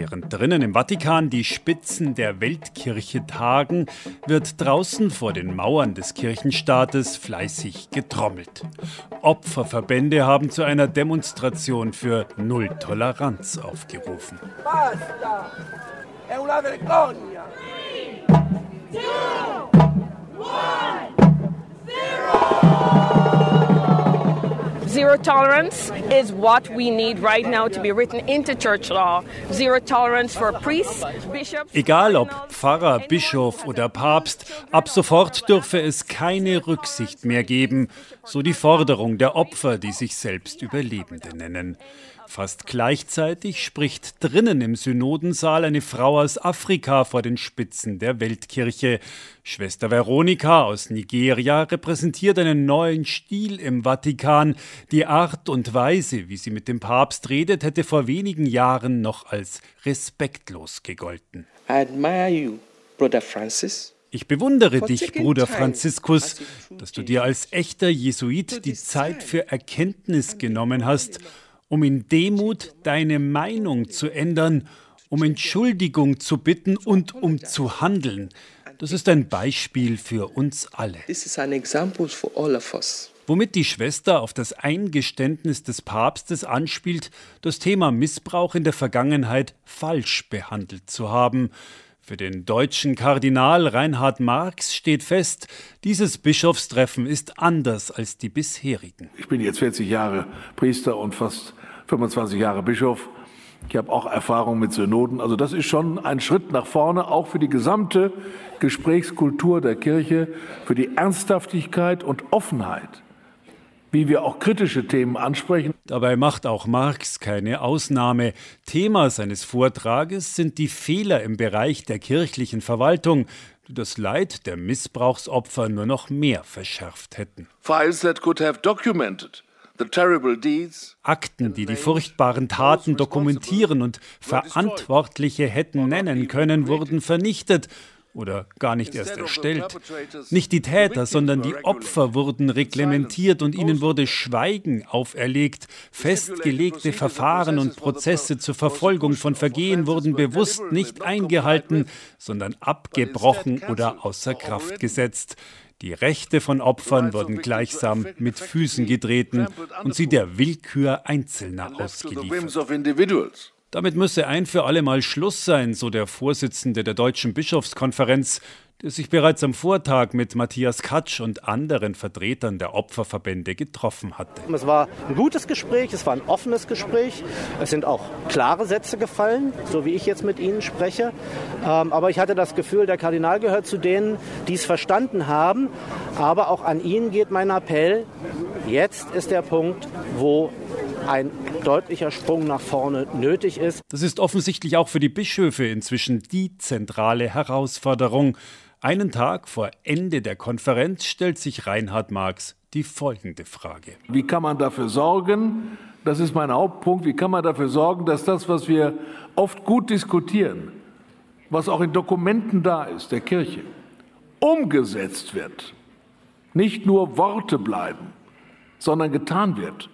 Während drinnen im Vatikan die Spitzen der Weltkirche tagen, wird draußen vor den Mauern des Kirchenstaates fleißig getrommelt. Opferverbände haben zu einer Demonstration für Null Toleranz aufgerufen. Basta! È una vergogna! 3, 2, 1, 0! Zero tolerance is what we need right now to be written into church law. Zero tolerance for priests, bishops. Egal ob Pfarrer, Bischof oder Papst, ab sofort dürfe es keine Rücksicht mehr geben, so die Forderung der Opfer, die sich selbst Überlebende nennen. Fast gleichzeitig spricht drinnen im Synodensaal eine Frau aus Afrika vor den Spitzen der Weltkirche. Schwester Veronika aus Nigeria repräsentiert einen neuen Stil im Vatikan. Die Art und Weise, wie sie mit dem Papst redet, hätte vor wenigen Jahren noch als respektlos gegolten. I admire you, Brother Francis. Ich bewundere dich, Bruder Franziskus, dass du dir als echter Jesuit die Zeit für Erkenntnis genommen hast, um in Demut deine Meinung zu ändern, um Entschuldigung zu bitten und um zu handeln. Das ist ein Beispiel für uns alle. Womit die Schwester auf das Eingeständnis des Papstes anspielt, das Thema Missbrauch in der Vergangenheit falsch behandelt zu haben. Für den deutschen Kardinal Reinhard Marx steht fest, dieses Bischofstreffen ist anders als die bisherigen. Ich bin jetzt 40 Jahre Priester und fast 25 Jahre Bischof. Ich habe auch Erfahrung mit Synoden. Also das ist schon ein Schritt nach vorne, auch für die gesamte Gesprächskultur der Kirche, für die Ernsthaftigkeit und Offenheit, wie wir auch kritische Themen ansprechen. Dabei macht auch Marx keine Ausnahme. Thema seines Vortrages sind die Fehler im Bereich der kirchlichen Verwaltung, die das Leid der Missbrauchsopfer nur noch mehr verschärft hätten. Files that could have documented the terrible deeds. Akten, die die furchtbaren Taten dokumentieren und Verantwortliche hätten nennen können, wurden vernichtet oder gar nicht erst erstellt. Nicht die Täter, sondern die Opfer wurden reglementiert und ihnen wurde Schweigen auferlegt. Festgelegte Verfahren und Prozesse zur Verfolgung von Vergehen wurden bewusst nicht eingehalten, sondern abgebrochen oder außer Kraft gesetzt. Die Rechte von Opfern wurden gleichsam mit Füßen getreten und sie der Willkür Einzelner ausgeliefert. Damit müsse ein für alle Mal Schluss sein, so der Vorsitzende der Deutschen Bischofskonferenz, der sich bereits am Vortag mit Matthias Katsch und anderen Vertretern der Opferverbände getroffen hatte. Es war ein gutes Gespräch, es war ein offenes Gespräch. Es sind auch klare Sätze gefallen, so wie ich jetzt mit Ihnen spreche. Aber ich hatte das Gefühl, der Kardinal gehört zu denen, die es verstanden haben. Aber auch an ihn geht mein Appell. Jetzt ist der Punkt, wo ein deutlicher Sprung nach vorne nötig ist. Das ist offensichtlich auch für die Bischöfe inzwischen die zentrale Herausforderung. Einen Tag vor Ende der Konferenz stellt sich Reinhard Marx die folgende Frage. Wie kann man dafür sorgen, das ist mein Hauptpunkt, wie kann man dafür sorgen, dass das, was wir oft gut diskutieren, was auch in Dokumenten da ist, der Kirche, umgesetzt wird. Nicht nur Worte bleiben, sondern getan wird.